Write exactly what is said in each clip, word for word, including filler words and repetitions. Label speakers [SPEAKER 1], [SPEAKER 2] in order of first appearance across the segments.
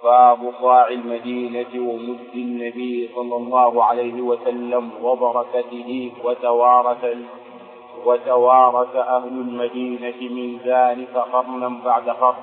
[SPEAKER 1] باب صاع المدينة ومد النبي صلى الله عليه وسلم وبركته وتوارث وتوارث أهل المدينة من ذلك قرنا بعد قرن.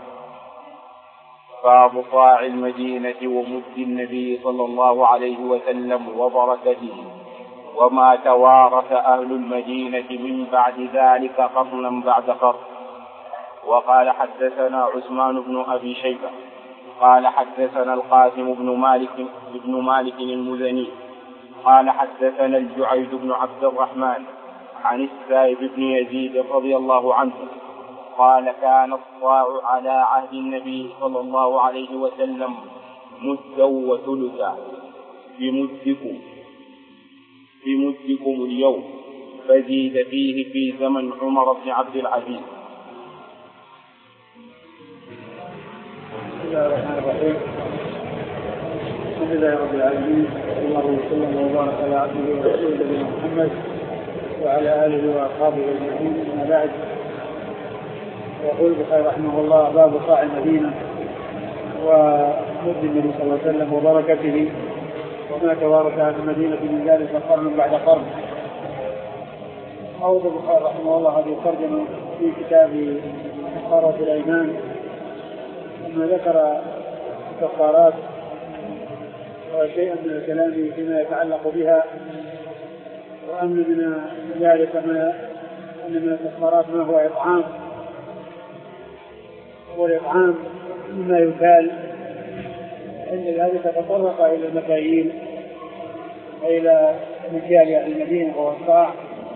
[SPEAKER 1] باب صاع المدينة ومد النبي صلى الله عليه وسلم وبركته وما توارث أهل المدينة من بعد ذلك قرنا بعد قرن. وقال حدثنا عثمان بن أبي شيبة قال حدثنا القاسم بن مالك بن مالك المزني قال حدثنا الجعيد بن عبد الرحمن عن السائب بن يزيد رضي الله عنه قال كان الصاع على عهد النبي صلى الله عليه وسلم مدا وثلثا بمدكم بمدكم اليوم فزيد فيه في زمن عمر بن عبد العزيز.
[SPEAKER 2] بسم الله الرحمن الرحيم. الحمد لله رب العالمين صلى الله وسلم وبارك على عبده ورسوله نبينا محمد وعلى اله واصحابه اجمعين. اما بعد، يقول البخاري رحمه الله باب صاع المدينه ومد النبي صلى الله عليه وسلم وبركته وما توارث عن المدينه من ذلك قرن بعد قرن. أورد البخاري رحمه الله هذه الترجمه في كتاب كفارة الايمان، ثم ذكر الكفارات وشيئا من الكلام فيما يتعلق بها، وأن من ذلك ما أن من الكفارات ما هو إطعام، والإطعام مما يكال. عند ذلك تطرق إلى المكاييل وإلى مكيال أهل المدينة وهو الصاع،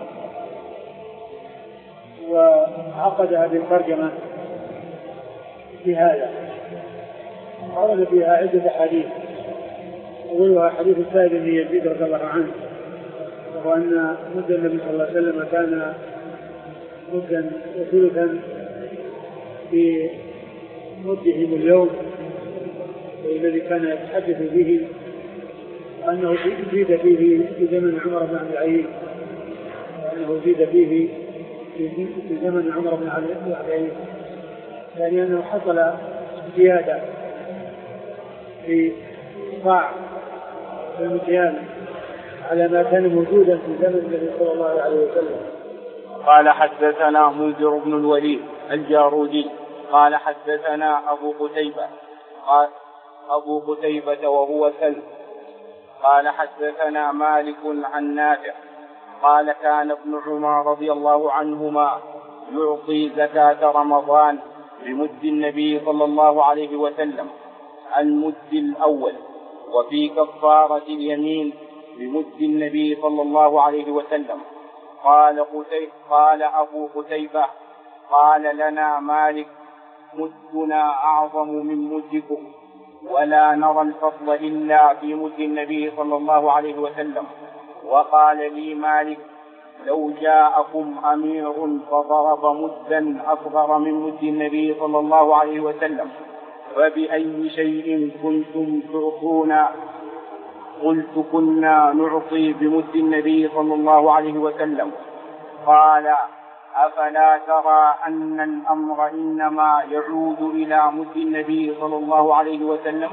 [SPEAKER 2] وعقد هذه الترجمة بهذا. ورد فيها عدة حديث، أولها حديث السائب بن يزيد رضي الله عنه، وهو أن مد النبي صلى الله عليه وسلم كان مدا وثلثا في مدهم اليوم الذي كان يتحدث به، وأنه زيد فيه في زمن عمر بن عبد العزيز وأنه زيد فيه في زمن عمر بن عبد العزيز يعني أنه حصل زيادة في صاع المكيال على ما كان موجودا في زمن النبي صلى الله عليه وسلم.
[SPEAKER 1] قال حدثنا منذر بن الوليد الجارودي قال حدثنا أبو قتيبة قال أبو قتيبة وهو سلم قال حدثنا مالك عن نافع قال كان ابن عمر رضي الله عنهما يعطي زكاة رمضان بمد النبي صلى الله عليه وسلم المد الأول، وفي كفارة اليمين بمد النبي صلى الله عليه وسلم. قال قتيبة قال أبو قتيبة قال لنا مالك مدنا أعظم من مدكم ولا نرى الفضل إلا في مد النبي صلى الله عليه وسلم. وقال لي مالك لو جاءكم أمير فضرب مدا أصغر من مد النبي صلى الله عليه وسلم فبأي شيء كنتم تعطون؟ قلت كنا نعطي بمد النبي صلى الله عليه وسلم. قال أفلا ترى أن الأمر إنما يعود إلى مد النبي صلى الله عليه وسلم؟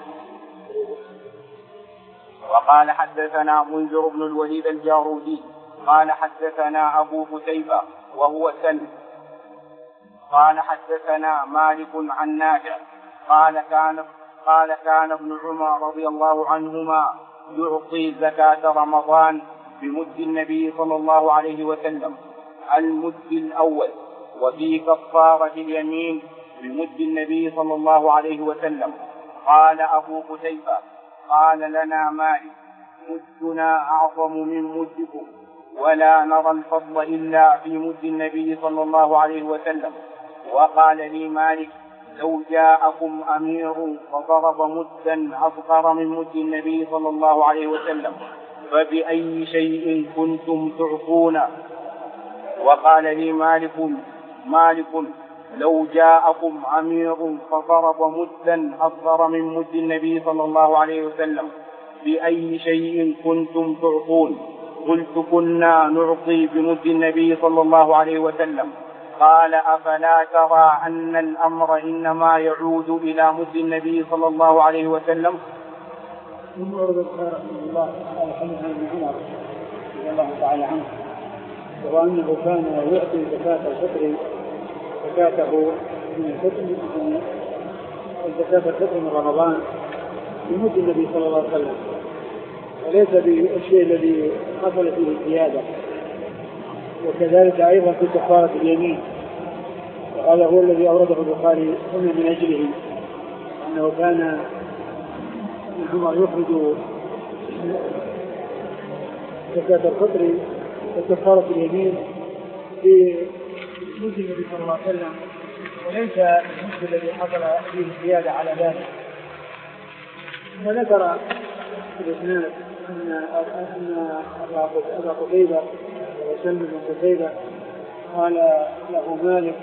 [SPEAKER 1] وقال حدثنا منذر بن الوليد الجارودي قال حدثنا أبو قتيبة وهو سلم قال حدثنا مالك عن نافع قال كان قال كان ابن عمر رضي الله عنهما يعطي زكاة رمضان بمد النبي صلى الله عليه وسلم المد الأول، وفي كفارة اليمين بمد النبي صلى الله عليه وسلم. قال أبو قتيبة قال لنا مالك مدنا أعظم من مدكم ولا نرى الفضل إلا في مد النبي صلى الله عليه وسلم. وقال لي مالك لو جاءكم أمير فضرب مدا أصغر من مد النبي صلى الله عليه وسلم فبأي شيء كنتم تعطون؟ وقال لي مالك مالك لو جاءكم أمير فضرب مدا أصغر من مد النبي صلى الله عليه وسلم بأي شيء كنتم تعطون؟ قلت كنا نعطي بمد النبي صلى الله عليه وسلم. قال أفلا ترى أن الأمر إنما يعود إلى مد النبي صلى الله عليه وسلم؟
[SPEAKER 2] ثم ورد البخاري رحمه الله قال حدثنا ابن عمر رضي الله تعالى عنه وأنه كان يعطي زكاة الفطر زكاته من الفطر من زكاة الفطر من رمضان بمد النبي صلى الله عليه وسلم، وليس بالشيء الذي حصل فيه الزيادة. وكذلك أيضا في كفارة اليمين، وهذا هو الذي أورده البخاري هنا من أجله، أنه كان ابن عمر يخرج زكاة الفطر وكفارة اليمين في مد النبي صلى الله عليه وسلم، وليس المد الذي حصل فيه الزيادة على ذلك. وذكر في الإسناد أن أن أبا قتيبة وسلم بن قتيبة قال له مالك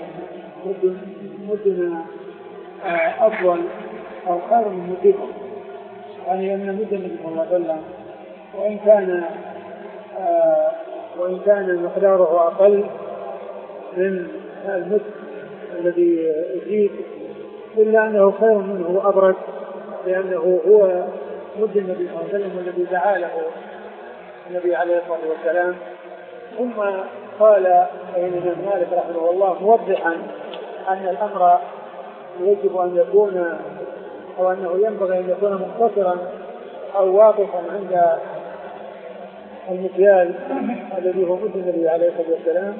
[SPEAKER 2] مدنا أفضل أو خير من مدكم، يعني أن مد النبي صلى الله عليه وسلم وإن كان آه وإن كان مقداره أقل من المد الذي يزيد إلا أنه خير منه وأبرد، لأنه هو مد النبي صلى الله عليه وسلم الذي دعا له النبي عليه الصلاة والسلام. ثم قال الإمام مالك رحمه الله موضحا أن الأمر يجب أن يكون أو أنه ينبغي أن يكون مقتصرا أو واقفا عند المكيال الذي هو مد النبي عليه الصلاة والسلام.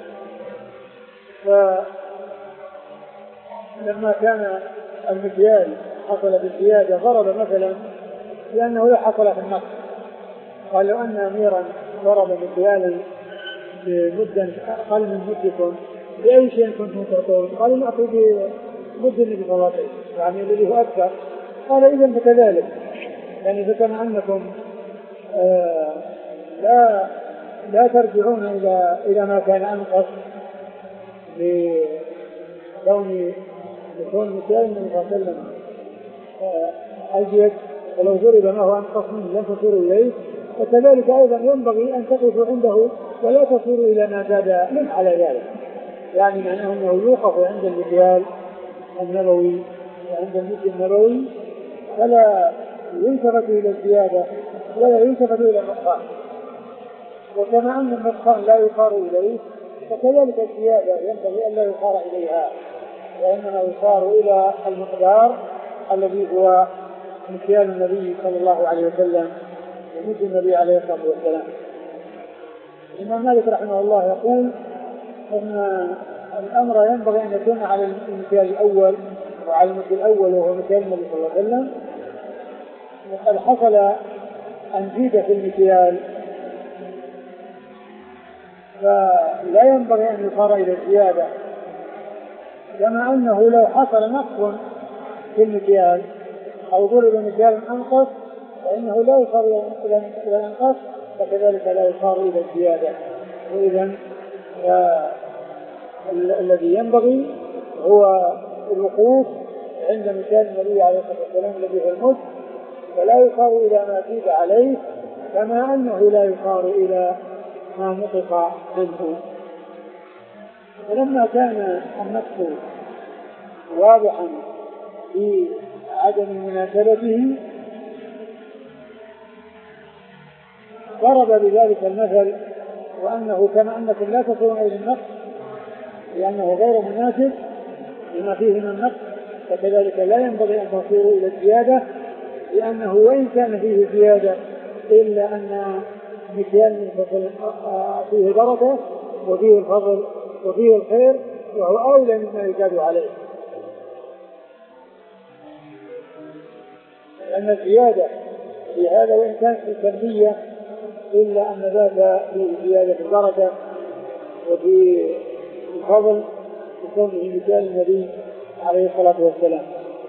[SPEAKER 2] فلما كان المكيال حصل بالزيادة ضرب مثلا لأنه لا حصل في النقص، قال لو أن أميرا ضرب مكيالا بمدة أقل من مدكم بأي شيء كنتم تعطون؟ قالوا نعطي بمد النبي صلى الله عليه وسلم، يعني الذي هو أكثر. قال إذن فكذلك، يعني فكما أنكم آه لا لا ترجعون إلى إلى ما كان أنقص لكون لكون مكيال النبي صلى الله عليه وسلم أجيد، ولو ضرب ما هو أنقص منه لن تصيروا إليه، وكذلك أيضا ينبغي أن تقفوا عنده ولا تصيروا إلى ما زاد من على ذلك، يعني معناه أنه يوقف عند المكيال النبوي وعند المد النبوي فلا يلتفت إلى الزيادة ولا يلتفت إلى النقصان. وكما أن النقصان لا يصار إليه فكذلك الزيادة ينبغي أن لا يصار إليها، وإنما يصار إلى المقدار الذي هو مكيال النبي صلى الله عليه وسلم ومد النبي عليه الصلاة والسلام. الإمام مالك رحمه الله يقول أن الأمر ينبغي أن يكون على المكيال الأول وعلى المكيال الأول وهو مكيال النبي صلى الله عليه وسلم، وقد حصل أن زيد في المكيال فلا ينبغي أن يصار إلى الزيادة، كما أنه لو حصل نقص في المكيال أو ضرب مكيال أنقص فإنه لا يصار إلى الأنقص، فكذلك لا يصار إلى الزيادة. وإذن الذي ينبغي هو الوقوف عند مكيال النبي عليه الصلاة والسلام الذي هو المد، فلا يصار إلى ما زيد عليه، كما أنه لا يصار إلى ما نقص منه. ولما كان النقص واضحا في عدم مناسبته ضرب بذلك المثل، وأنه كما أنكم لا تصلون إلى النقص لأنه غير مناسب لما فيه من النقص، فكذلك لا ينبغي أن تصيروا إلى الزيادة، لأنه وإن كان فيه زيادة إلا أن مكيال فيه بركة وفيه الفضل وفيه الخير وهو أولى مما يزاد عليه، لأن الزيادة في هذا وإن كانت في كمية إلا أن ذاك فيه زيادة في البركة وفي الفضل بكونه مكيال النبي عليه الصلاة والسلام.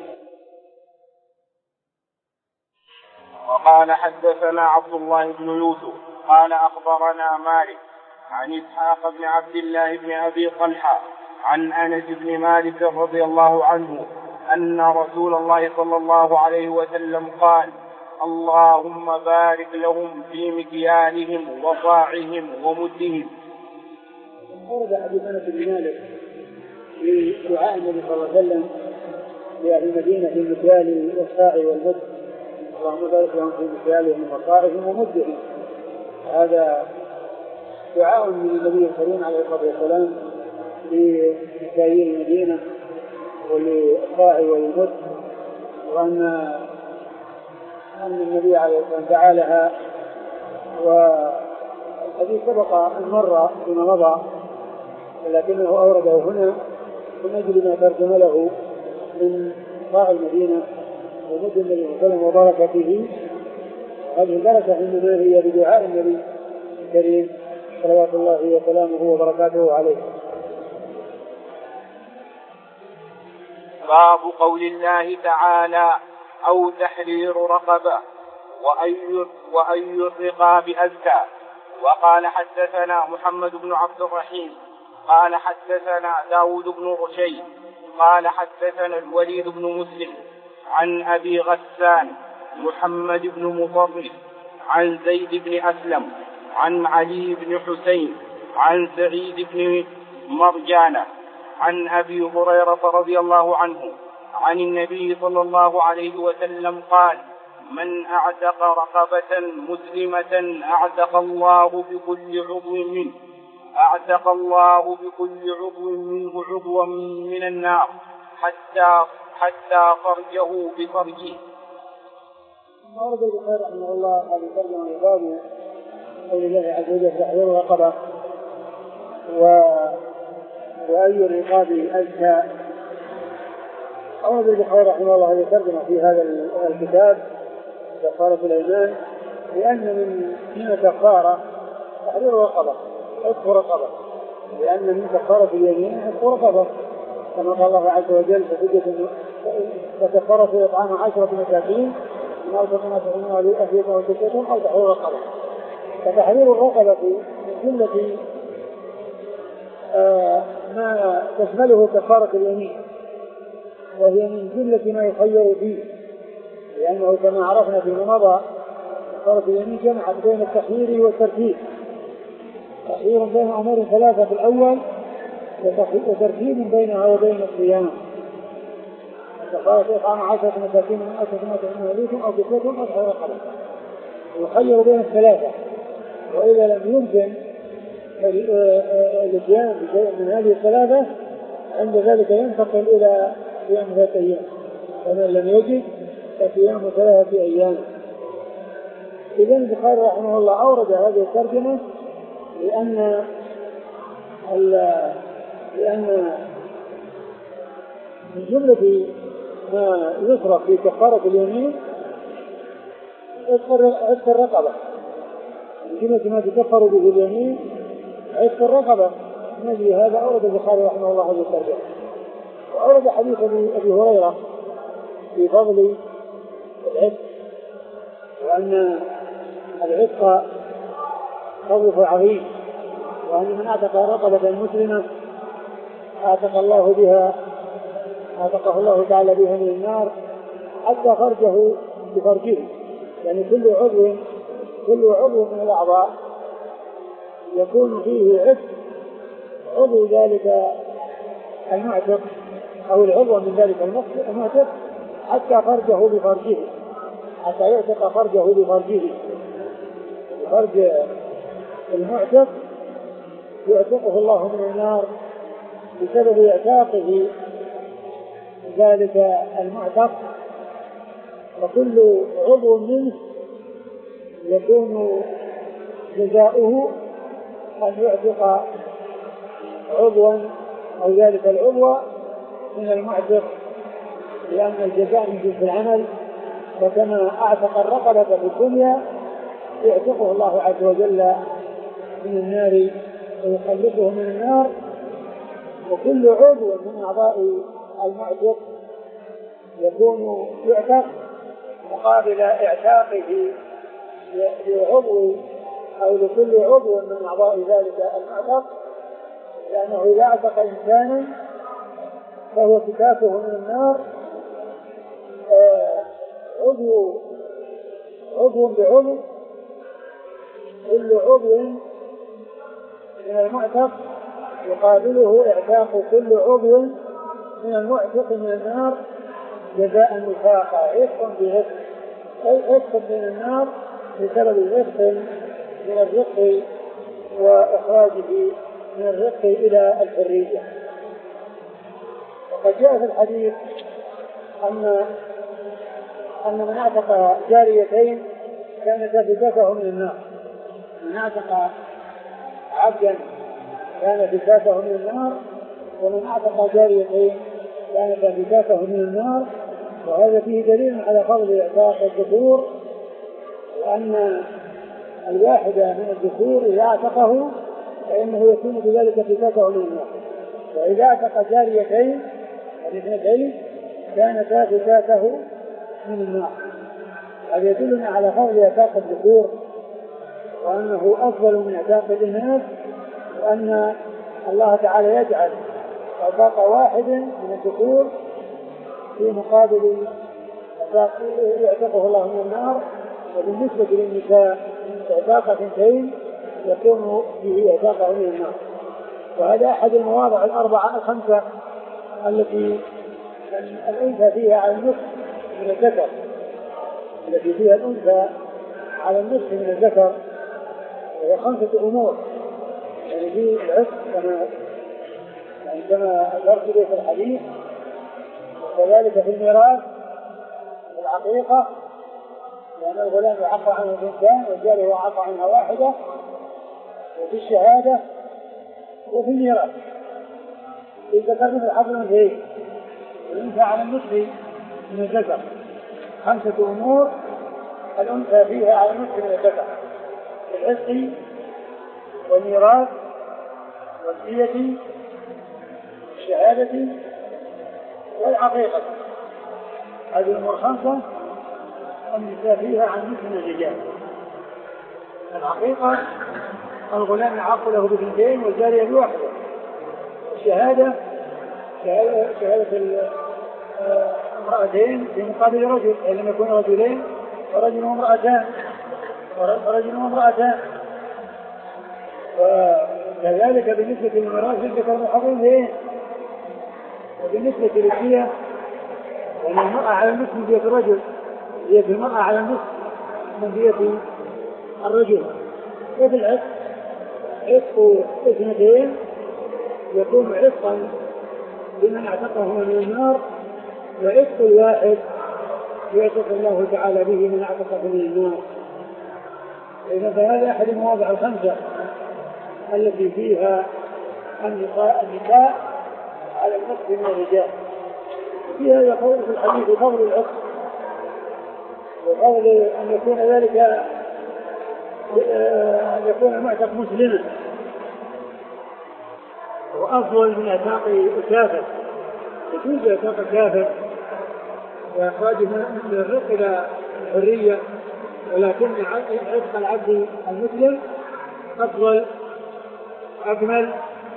[SPEAKER 1] وقال حدثنا عبد الله بن يوسف قال أخبرنا مالك عن إسحاق بن عبد الله بن أبي طلحة عن أنس بن مالك رضي الله عنه أن رسول الله صلى الله عليه وسلم قال: اللهم بارك لهم في مكيالهم وصاعهم ومدهم.
[SPEAKER 2] ورد حديث أنس بن مالك في دعاء النبي صلى الله عليه وسلم لأهل المدينة في المكيال والساع والمد، اللهم بارك لهم في مكيالهم ومصاعهم ومدهم. هذا دعاء من النبي الكريم عليه الصلاة والسلام لمكاييل المدينة وللساع والمد، وأن أن النبي عليه الصلاة والسلام دعا لها. والحديث سبق أن مر فيما مضى، ولكنه أورده هنا من أجل ما ترجم له من صاع المدينة ومد النبي صلى الله عليه وسلم وبركته. هذه البركة إنما هي بدعاء النبي الكريم صلوات الله وسلامه وبركاته عليه.
[SPEAKER 1] باب قول الله تعالى: أو تحرير رقبة وأي الرقاب أزكى. وقال حدثنا محمد بن عبد الرحيم قال حدثنا داود بن رشيد قال حدثنا الوليد بن مسلم عن أبي غسان محمد بن مطرف عن زيد بن أسلم عن علي بن حسين عن سعيد بن مرجانة عن أبي هريرة رضي الله عنه عن النبي صلى الله عليه وسلم قال: من أعتق رقبة مسلمة أعتق الله بكل عضو منه أعتق الله بكل عضو منه عضوا من النار حتى حتى فرجه بفرجه.
[SPEAKER 2] ورد البخاري رحمه الله هذه الترجمة باب قول الله عز وجل: تحرير رقبة وأي الرقاب أزكى. ورد البخاري رحمه الله هذه الترجمة في هذا الكتاب كفارة الأيمان، لأن من من كفارة تحرير رقبة عتق رقبة، لأن من كفارة اليمين عتق رقبة، كما قال الله عز وجل: فكفارة إطعام عشرة مساكين من أوسط ما تطعمون أهلكم أو كسوتهم أو تحرير رقبة. فتحرير الرقبة من جملة آه ما تشمله كفارة اليمين، وهي من جملة ما يخير فيه، لأنه كما عرفنا فيما مضى كفارة اليمين جمعت بين التخيير والترتيب، تخيير بين أمور ثلاثة في الأول وترتيب بينها وبين الصيام. كفارة إطعام عشرة مساكين من أوسط ما تطعمون أهلكم أو كسوتهم أو تحرير رقبة، يخير بين الثلاثة. وإذا لم يمكن الاتيان بشيء من هذه الثلاثة عند ذلك ينتقل إلى صيام ثلاثة أيام، ومن لم يجد فصيام ثلاثة أيام. إذن البخاري رحمه الله أورد هذه الترجمة لأن لأن من جملة ما يصرف في كفارة اليمين عتق الرقبة، من جملة ما تكفر به اليمين عتق الرقبة. نجي هذا أورد البخاري رحمه الله هذه الترجمة. وأورد حديث أبي هريرة في فضل العتق، وأن العتق فضله عظيم، وأن من أعتق رقبة مسلمة أعتق الله بها أعتقه الله تعالى بها من النار حتى فرجه بفرجه. يعني كل عضو كل عضو من الأعضاء يكون فيه عتق عضو ذلك المعتق أو العضو من ذلك المعتق حتى فرجه بفرجه، حتى يعتق فرجه بفرجه. فرج المعتق يعتقه الله من النار بسبب اعتاقه ذلك المعتق، وكل عضو منه يكون جزاؤه أن يعتق عضوا أو ذلك العضو من المعتق، لأن الجزاء من جنس العمل. وكما أعتق الرقبة في الدنيا يعتقه الله عز وجل من النار ويخلصه من النار، وكل عضو من أعضاء المعتق يكون يعتق مقابل اعتاقه لعضو أو لكل عضو من أعضاء ذلك المعتق، لأنه إذا اعتق إنسانا فهو كتافه من النار عضو عضو بعضو، كل عضو من المعتق يقابله إعتاق كل عضو من المعتق من النار جزاء وفاقا، عتق بعتق، أي عتق من النار بسبب عتق من الرق وإخراجه من الرق إلى الحرية. وقد جاء في الحديث أن أن من اعتق جاريتين كانت فكاكه من النار، من اعتق عبدا كانت فكاكه من النار، ومن اعتق جاريتين كانت فكاكه من النار. وهذا فيه دليل على فضل اعتاق الذكور، وأن الواحدة من الذكور إذا اعتقه فإنه يكون بذلك فكاكه من النار، وإذا اعتق جاريتين الاثنتين كانتا فكاكه من النار. هذا يدلنا على فضل اعتاق الذكور، وأنه أفضل من اعتاق الإناث، وأن الله تعالى يجعل اعتاق واحد من الذكور في مقابل يعتقه الله من النار. وبالنسبة للنساء اعتاق اثنتين يكون به اعتاقه من النار. وهذا أحد المواضع الأربعة الخمسة التي الأنثى فيها على النصف من الذكر، التي فيها الأنثى على النصف من الذكر، وهي خمسة أمور. يعني في العتق كما يعني كما أشرت به في الحديث، وكذلك في الميراث، في العقيقة لأن يعني الغلام يعق عنه بنتان والجارية يعق عنها واحدة، وفي الشهادة، وفي الميراث. إذا ذكرنا في الحظ الأنثيين الأنثى على النصف من الذكر خمسة أمور الأنثى فيها على النصف من الذكر: العتق والميراث والدية والشهادة والعقيقة. هذه الأمور خمسة النساء فيها عن نصف من الرجال. العقيقة الغلام يعق له بثنتين والجارية بواحدة. الشهادة شهادة, شهادة امرأتين في مقابل رجل، أي لم يكون رجلين ورجل وامرأتان ورجل وامرأتان. وكذلك بالنسبة للميراث الذكر والأنثى الأنثيين. وبالنسبة للدية وأن المرأة على النصف من دية الرجل، دية المرأة على النصف من دية الرجل. وفي العتق عتق اثنتين يكون عتقا لمن اعتقه من النار، وعتق الواحد يعتق الله تعالى به من اعتقه من النار. إذا فهذا أحد المواضع الخمسة التي فيها النساء النساء على النصف من الرجال. فيها يقول في الحديث فضل العتق، وفضل أن يكون ذلك أن يكون المعتق مسلما، وأفضل من اعتاق الكافر. يجوز اعتاق الكافر وإخراجه من الرق إلى الحرية، ولكن عتق العبد المسلم أفضل أكمل،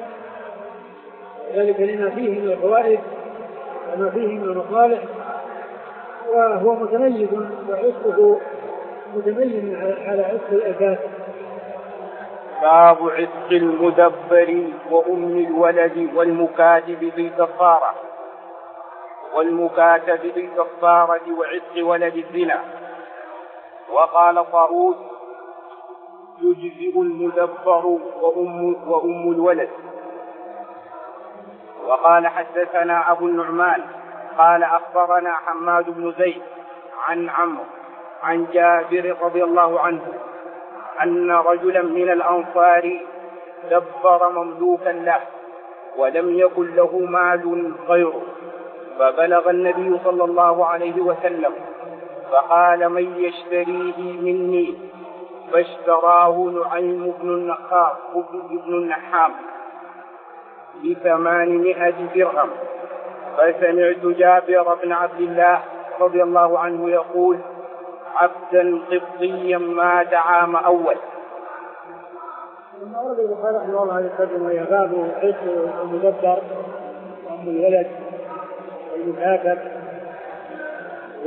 [SPEAKER 2] ذلك لما فيه من الفوائد وما فيه من المصالح، وهو متميز وعتقه متميز على عتق الكافر.
[SPEAKER 1] باب عتق المدبر وأم الولد والمكاتب بالكفارة والمكاتب بالكفارة وعتق ولد الزنا. وقال طاووس: يجزئ المدبر وأم, وأم الولد. وقال حدثنا أبو النعمان قال أخبرنا حماد بن زيد عن عمرو عن جابر رضي الله عنه أن رجلا من الأنصار دبر مملوكا له ولم يكن له مال غيره، فبلغ النبي صلى الله عليه وسلم فقال: من يشتريه مني؟ فاشتراه نعيم بن النخاع بن النحام بثمانمائة درهم. فسمعت جابر بن عبد الله رضي الله عنه يقول: عبدا قبطيا مات عام أول.
[SPEAKER 2] ثم أورد البخاري رحمه الله هذه الترجمة وهي باب عتق المدبر وأم الولد والمكاتب و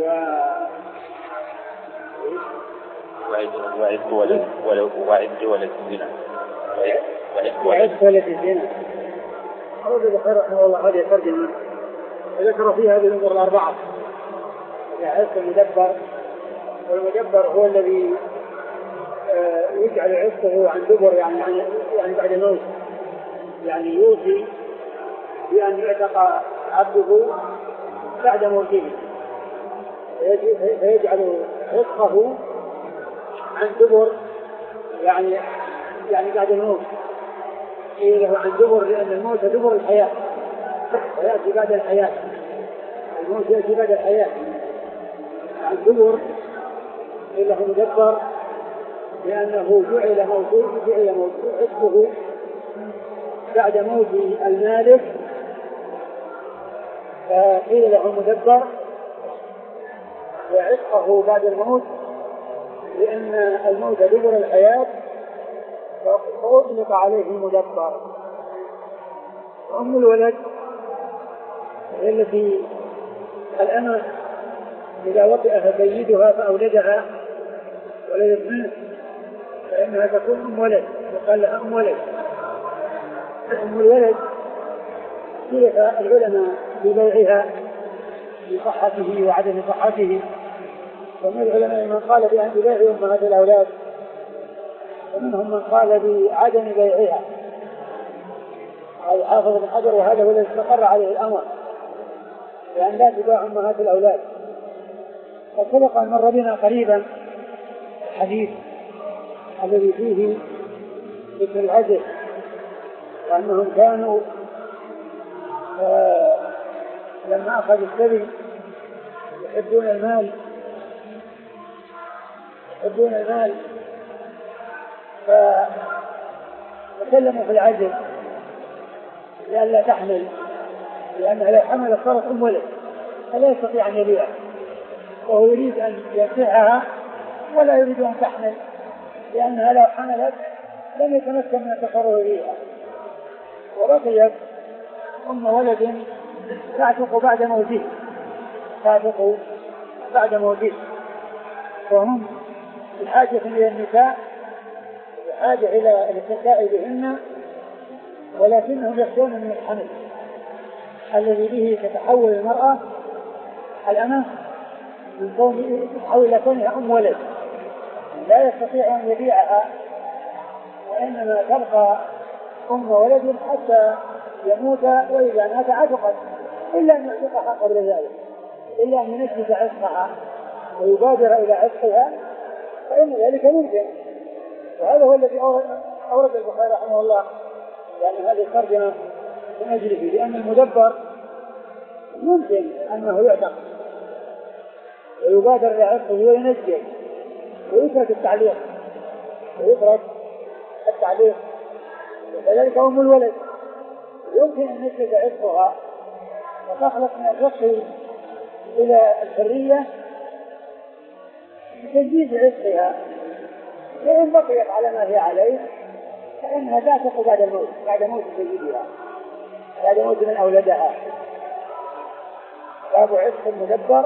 [SPEAKER 1] وعتق ولد وعتق ولد الزنا
[SPEAKER 2] وعتق ولد الزنا أرد البخاري رحمه الله هذه الترجمة ذكر فيها هذه الأمور الأربعة. عتق المدبر، والمدبر هو الذي يجعل عتقه عن دبر يعني يعني بعد موت، يعني يوصي بأن يعتق عبده بعد موته فيجعل عتقه عن دبر يعني يعني بعد الموت. قيل له عن دبر لأن الموت دبر الحياة ويأتي بعد الحياة، الموت يأتي بعد الحياة. عن دبر قيل له مدبر لأنه جعل موته جعل موته عتقه بعد موت المالك، فقيل له مدبر وعتقه بعد الموت لأن الموت دبر الحياة فأطلق عليه المدبر. أم الولد هي التي الأمة إذا وطئها سيدها فأولدها ولدت منه فإنها تكون أم ولد، وقال لها أم ولد. أم الولد اختلف العلماء في بيعها بصحته وعدم صحته، ومن العلماء من قال بأن بيع أمهات الأولاد، ومنهم من قال بعدم بيعها. حافظ ابن حجر وهذا هو الذي استقر عليه الأمر بأن لا تباع أمهات الأولاد. وسبق أن مر بنا قريبا الحديث الذي فيه ذكر العدل، وأنهم كانوا آه لما أخذوا السبي يحبون المال يحبون المال فتكلموا في العدل لئلا تحمل، لأنها لو حملت صارت أم ولد فلا يستطيع أن يبيعها، وهو يريد أن ينفعها ولا يريد أن تحمل، لأنها لو حملت لم يتمكن من التصرف فيها، وبقيت أم ولد تعتق بعد موته تعتق بعد موته. وهم بحاجة إلى النساء بحاجة إلى الاتقاء بهن، ولكنهم يخشون من الحمل الذي به تتحول المرأة الأمة من كون تتحول إلى كونها أم ولد، لا يستطيع أن يبيعها، وإنما تبقى أم ولد حتى يموت، وإذا مات عتقت إلا أن يعتقها قبل ذلك، إلا أن ينجز عتقها ويبادر إلى عتقها، فإن ذلك ممكن. وهذا هو الذي أورد البخاري رحمه الله، لأن هذه الترجمة من أجله، لأن المدبر يمكن أنه يعتق ويبادر إلى عتقه وينجز ويترك التعليق ويترك التعليق وكذلك أم الولد يمكن أن ينجز عتقها وتخلق من الرق إلى الحرية بتنجيز عتقها، وإن بقيت على ما هي عليه فإنها تعتق بعد الموت بعد موت سيدها بعد موت من أولادها. باب عتق المدبر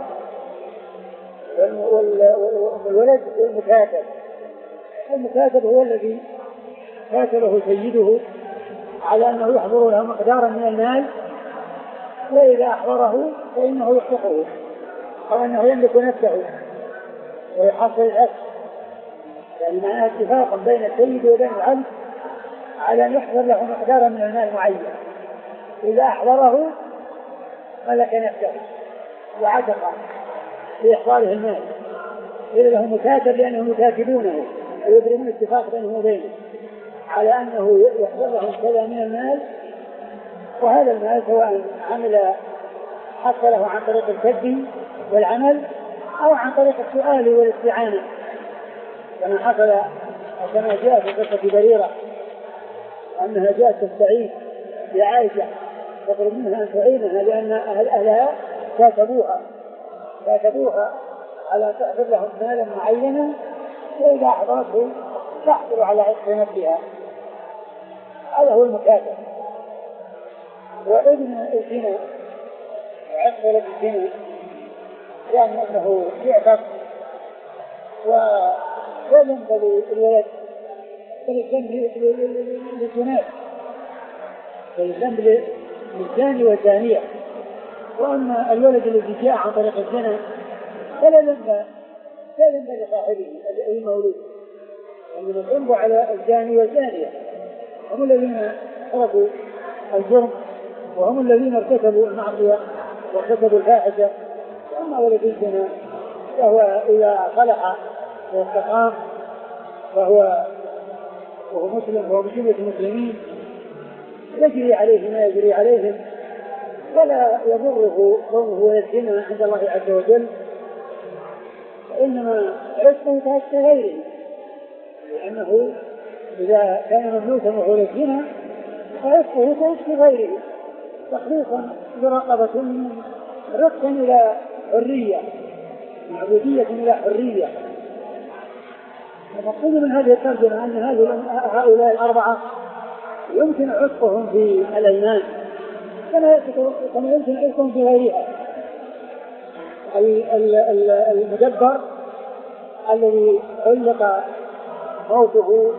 [SPEAKER 2] والولد والمكاتب. المكاتب هو الذي كاتبه سيده على أنه يحضر له مقدارا من المال، وإذا أحضره فإنه يحققه أو أنه يملك نفسه ويحصل العتق، يعني معناه اتفاق بين السيد وبين العبد على أن يحضر له مقدارا من المال معين، إذا أحضره ملك نفسه وعتق لإحضاره المال. إذا له مكاتب لأنهم يكاتبونه ويبرمون اتفاق بينهم وبينه على أنه يحضر لهم كذا من المال، وهذا المال سواء عمل حصله عن طريق الكسب والعمل أو عن طريق السؤال والاستعانة، كما حصل كما جاء في قصة بريرة أنها جاءت تستعين بعائشة تطلب منها أن تعينها لأن أهل أهلها كاتبوها كاتبوها على أن تحضر لهم مالا معينا، وإذا أحضرته تحصل على عتق نفسها. هذا هو المكاتب. وابن الزنا وعتق ولد الزنا يعني أنه يعتق وينبغي الولد فالذنب للجنات فالذنب للزاني والزانية. وأما الولد الذي جاء عن طريق الزنا فلا ذنب لا ذنب لصاحبه المولود، أنما الذنب على الزاني والزانية، هم الذين تركوا الجرم وهم الذين ارتكبوا المعصية وارتكبوا الفاحشة. وأما ولد الزنا فهو إذا صلح واستقام فهو وهو مسلم وهو بجملة المسلمين يجري عليه ما يجري عليهم، ولا يضره ضره ولا الزنا عند الله عز وجل، وإنما عصمه تحت غيره، لأنه إذا كان مملوكا وهو الزنا فعصمه تحت غيره تخليصا برقبة من رق إلى حرية، من عبودية إلى حرية. المقصود من هذه الترجمة أن هؤلاء الأربعة يمكن عتقهم في الأيمان كما يمكن عتقهم في غيرها. المدبر الذي علق موته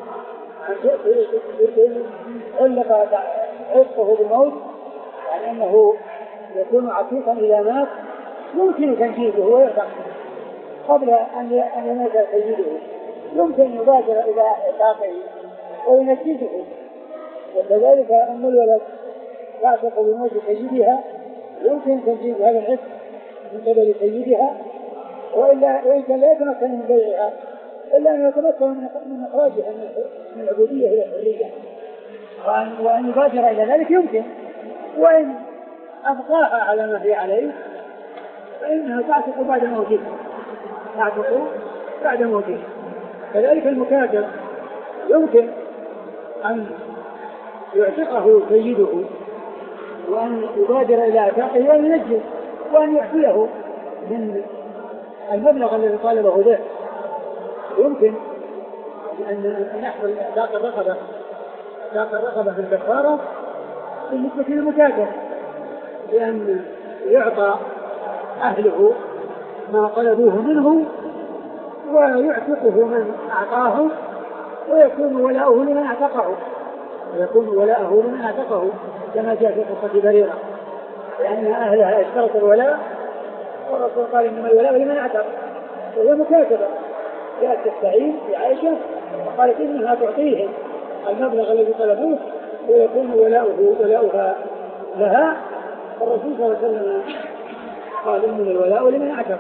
[SPEAKER 2] علق عتقه بالموت، يعني أنه يكون عتيقا إذا مات يمكن تنجيزه ويعتق قبل أن يموت سيده، يمكن يبادر إلى إعتاقه وينجزه. وكذلك أم الولد تعتق بموت سيدها يمكن تنجيز هذا العتق من قبل سيدها، وإلا وإن لا يتمكن من بيعها إلا أن يتمكن من إخراجها من العبودية إلى الحرية، وأن يبادر إلى ذلك يمكن. وإن أبقاها على ما هي عليه فإنها تعتق بعد موته، تعتق بعد موته. كذلك المكاتب يمكن أن يعتقه سيده وأن يبادر إلى اعتاقه وأن ينجز وأن يعطيه من المبلغ الذي طالبه به. يمكن أن يحصل اعتاق الرقبة اعتاق الرقبة في الكفارة بالنسبة للمكاتب، لأن يعطى أهله ما طلبوه منه ويعتقه من أعطاه ويكون ولاؤه لمن أعتقه ويكون ولاؤه لمن أعتقه كما جاء في قصة بريرة، لأن أهلها اشترطوا الولاء والرسول قال إنما الولاء لمن أعتق، وهي مكاتبة. جاءت تستعين بعائشة وقالت إنها تعطيهم المبلغ الذي طلبوه ويكون ولاؤه ولاؤها لها. الرسول صلى الله عليه وسلم قال إنما الولاء لمن أعتق.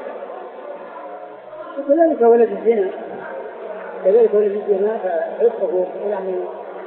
[SPEAKER 2] وكذلك ولد الزنا كذلك ولد الزنا فعتقه يعني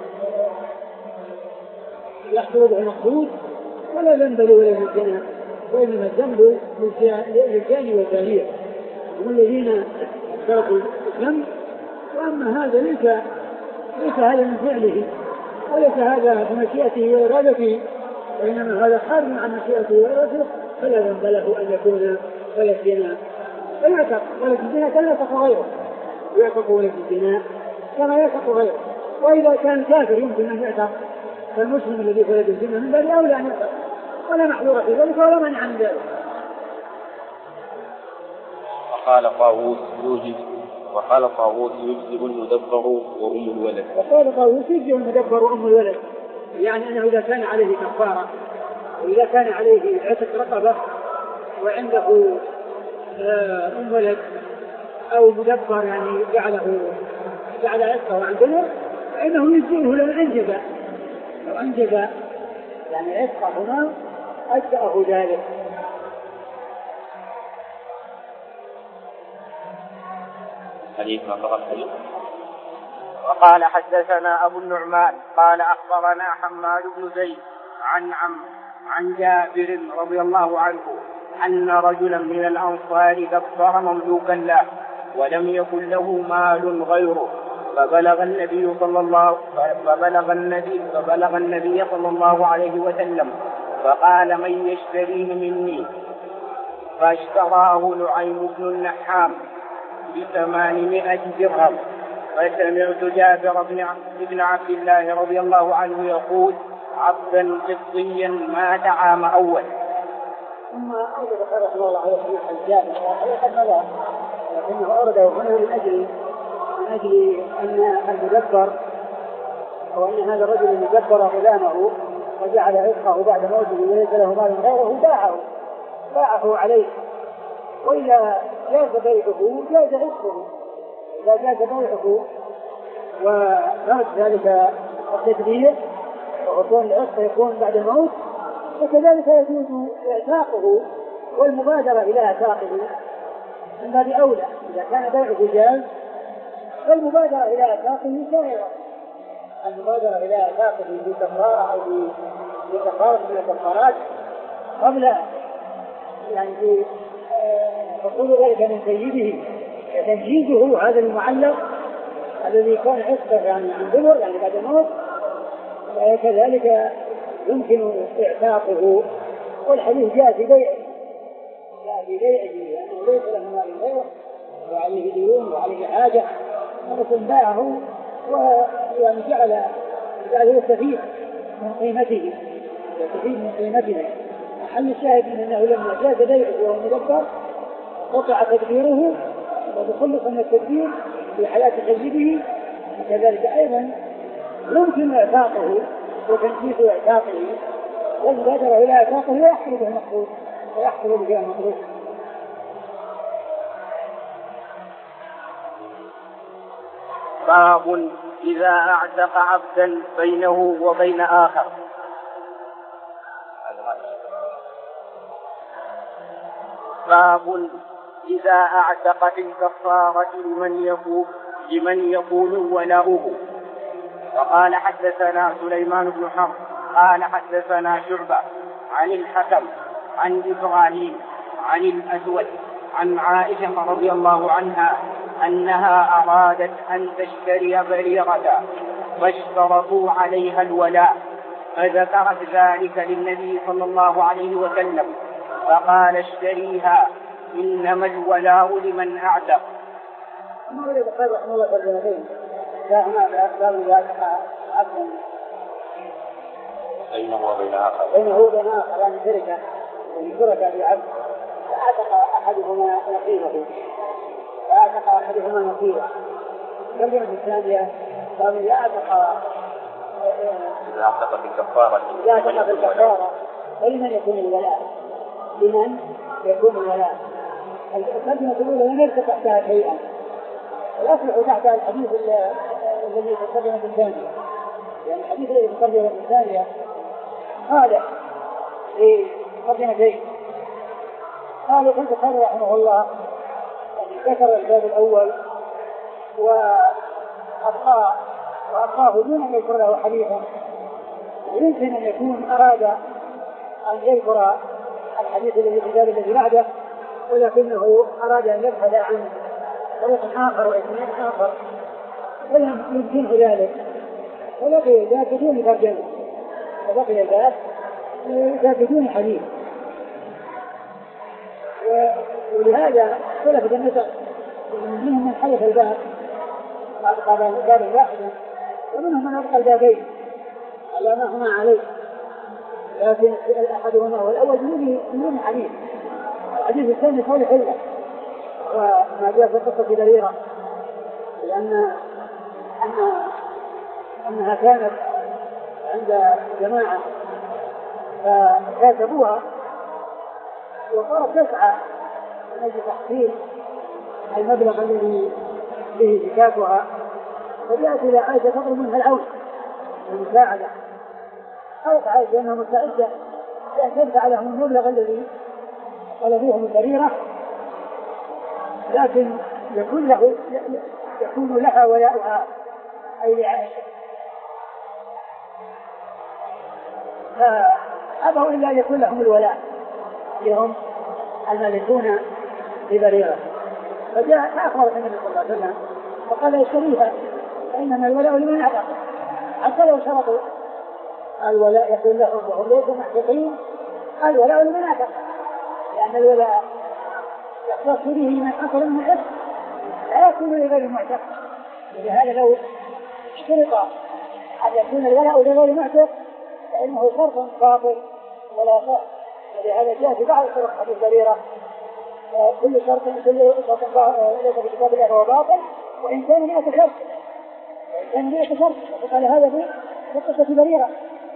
[SPEAKER 2] يحصل به المقصود ولا ذنب لولد الزنا، وإنما الذنب للزاني والزانية هم الذين تركوا الذنب. وأما هذا ليس ليس هذا من فعله وليس هذا بمشيئته وإرادته، وإنما هذا خارج عن مشيئته وإرادته، فلا ذنب له أن يكون ولد زنا. فيعتق ولد الزنا كما يعتق غيره، يعتق ولد الزنا كما يعتق غيره. وإذا كان كافر يمكن أن يعتق، فالمسلم الذي ولد الزنا من باب أولى أن يعتق، ولا محظور في ذلك ولا مانع عن ذلك.
[SPEAKER 1] وقال طاووس يوجب وقال طاووس يجزئ المدبر وأم الولد.
[SPEAKER 2] وقال طاووس يجزئ المدبر وأم الولد، يعني أنه إذا كان عليه كفارة وإذا كان عليه عتق رقبة وعنده أم ولد أو مدبر يعني جعله جعل عتقه عن دبر فإنه يجزئه لو أنجز لو أنجز يعني عتقهما أجزأه ذلك.
[SPEAKER 1] حديث ما فقط حديث. وقال حدثنا أبو النعمان قال أخبرنا حماد بن زيد عن عم عن جابر رضي الله عنه أن رجلا من الأنصار كفر مملوكا له ولم يكن له مال غيره، فبلغ النبي صلى الله فبلغ النبي فبلغ النبي صلى الله عليه وسلم فقال من يشتريه مني؟ فاشتراه نعيم بن النحام بثمانمائة درهم. فسمعت جابر بن عبد الله رضي الله عنه يقول عبدا قبطيا مات عام أول.
[SPEAKER 2] ثم أورد رحمه الله عليه حديث الجابر وقد ملا، لكنه أورده هنا من أجل من أجل أن المدبر أو أن هذا الرجل المدبر غلامه وجعل عتقه بعد موته وليس له مال غيره باعه باعه عليه، وإذا جاز بيعه جاز عتقه، إذا جاز بيعه ومات ذلك التدبير وكون العتق يكون بعد الموت، وكذلك يجوز اعتاقه والمبادرة إلى اعتاقه من باب أولى. إذا كان بيعه جاز فالمبادرة إلى اعتاقه سائرة، المبادرة إلى اعتاقه بكفارة أو بكفارة من الكفارات قبل يعني حصول ذلك من سيده، تنجيزه هذا المعلق الذي كان عتقه يعني عن دبر يعني بعد الموت، كذلك يمكن اعتاقه. والحديث جاء في بيعه جاء في بيعه لأنه ليس له مال غيره وعليه ديون وعليه حاجة، ولكن باعه ويعني جعل جعل يستفيد من قيمته يستفيد من قيمته. محل الشاهد من أنه لما جاز بيعه وهو مدبر قطع تدبيره وتخلص من التدبير في حياة سيده، وكذلك أيضا يمكن اعتاقه وتنفيذ اعتاقه والمبادرة إلى اعتاقه ويحصل به المقصود ويحصل به المطلوب.
[SPEAKER 1] باب إذا أعتق عبدا بينه وبين آخر. باب إذا أعتق في الكفارة لمن يقول لمن يقول ولاؤه. وقال حدثنا سليمان بن حرب قال حدثنا شعبة عن الحكم عن إبراهيم عن الأسود عن عائشة رضي الله عنها أنها أرادت أن تشتري بريرة فاشترطوا عليها الولاء، فذكرت ذلك للنبي صلى الله عليه وسلم فقال اشتريها إنما الولاء لمن أعتق.
[SPEAKER 2] ما يريد قال رحمه الله الجنبين لا هنا باب ذلك عبدا
[SPEAKER 1] بينه وبين آخر
[SPEAKER 2] بينه وبين آخر يعني شركة شركة في عبد فأعتق أحدهما نصيبه فأعتق أحدهما نصيبه. كلمة الثانية باب إذا أعتق
[SPEAKER 1] إذا أعتق في الكفارة
[SPEAKER 2] إذا أعتق في الكفارة فلمن يكون الولاء؟ لمن يكون الولاء؟ الكلمة الأولى لم يرتق تحتها شيئا ويصلح تحتها الحديث الذي يتقدم في الثانية، يعني الحديث الذي يتقدم في الثانية هذا في مقدمتين. قال كنت قال رحمه الله يعني ذكر الباب الأول وأبقاه وأبقاه دون أن يذكر له حديثا، ويمكن أن يكون أراد أن يذكر الحديث الذي في الباب الذي بعده ولكنه أراد أن يبحث عن طريق آخر وإثنين آخر ولم يمكنه ذلك، ولقي ذلك بدون ترجمة ولقي ذلك بدون حديث. ولهذا اختلفت النسخ منهم من حدث الباب باب واحدا ومنهم من أبقى البابين على ما هما عليه، لكن أحدهما هو الأول بدون حديث. الحديث الثاني صالح إلا وما جاء في قصة بريرة لأن أن أنها كانت عند جماعة فكاتبوها وصارت تسعى من أجل تحصيل المبلغ الذي به زكاتها، فجاءت إلى عائشة تطلب منها العون والمساعدة، قالت عائشة أنها مستعدة لأن تدفع لهم المبلغ الذي طلبوه من بريرة، لكن يكون له يكون لها ولاؤها أي لعائشة، فأبوا إلا أن يكون لهم الولاء لهم المالكون لبريرة. فجاء فأخبر النبي صلى الله عليه وسلم فقال يشتريها فإنما الولاء لمن أعتق، حتى لو شرطوا الولاء يكون لهم وهم ليسوا محققين الولاء لمن أعتق، لأن الولاء يختص به من حصل من العتق لا يكون لغير المعتق. ولهذا لو اشترط أن يكون الولاء لغير المعتق فإنه شرط باطل ولا صح. ولهذا جاء في بعض طرق حديث بريرة كل شرط كل شرط ليس في كتاب الله هو باطل وإن كان مئة شرط وإن كان مئة شرط. وقال هذا في قصة بريرة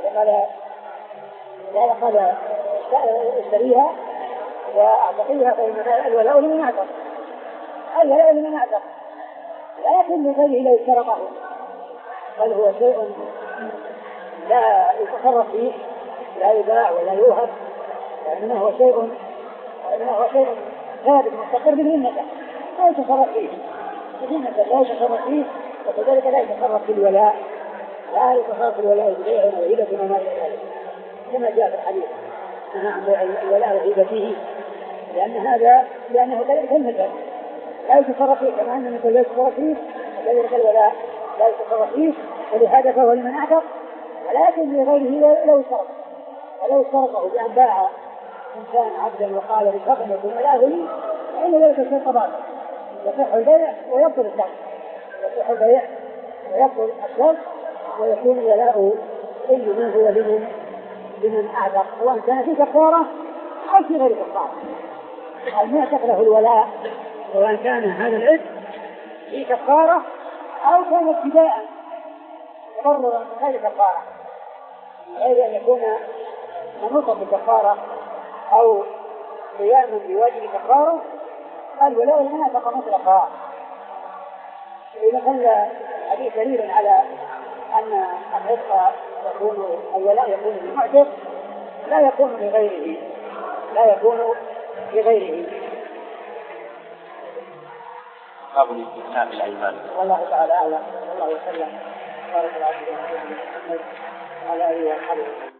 [SPEAKER 3] قال لا قال اشتريها وأعتقيها فإن الولاء لمن أعتق الولاء لمن أعتق لكن لغيره لا يشترطه بل هو شيء لا يتصرف فيه لا يباع ولا يوهب لأنه هو شيء لأنه هو شيء ثابت مستقر بالذمة لا يتصرف فيه بالذمة لا يتصرف فيه وكذلك لا يتصرف في الولاء لا يتصرف في الولاء ببيع وهبة وما إلى ذلك كما جاء في الحديث نهى عن بيع الولاء وهبة فيه لأن هذا لأنه كذلك المثل لا يتصرف فيه كما أن المثل لا يتصرف فيه وكذلك الولاء لا يتصرف فيه ولهذا فهو لمن أعتق ولكن لغيره لو اشترط ولو اشترطه بأن باع إنسان عبدا وقال بشرط أن يكون ولاءه لي فإن ذلك الشرط باطل يصح البيع ويبطل الشرط يصح البيع ويبطل الشرط ويكون الولاء إلا من هو لمن لمن أعتق سواء كان في كفارة أو في غير كفارة المعتق له الولاء سواء كان هذا العتق في كفارة أو كان ابتداء تضررا من غير كفارة غير أن يكون منوطا بكفارة أو قياما بواجب كفارة الولاء لمن أعتق مطلقا. إذا كان حديث دليل على أن العتق يكون الولاء يكون للمعتق لا يكون لغيره لا يكون لغيره.
[SPEAKER 1] باب الاستثناء بالأيمان.
[SPEAKER 3] والله تعالى أعلم. والله وسلم بارك الله فيكم على آله وصحبه.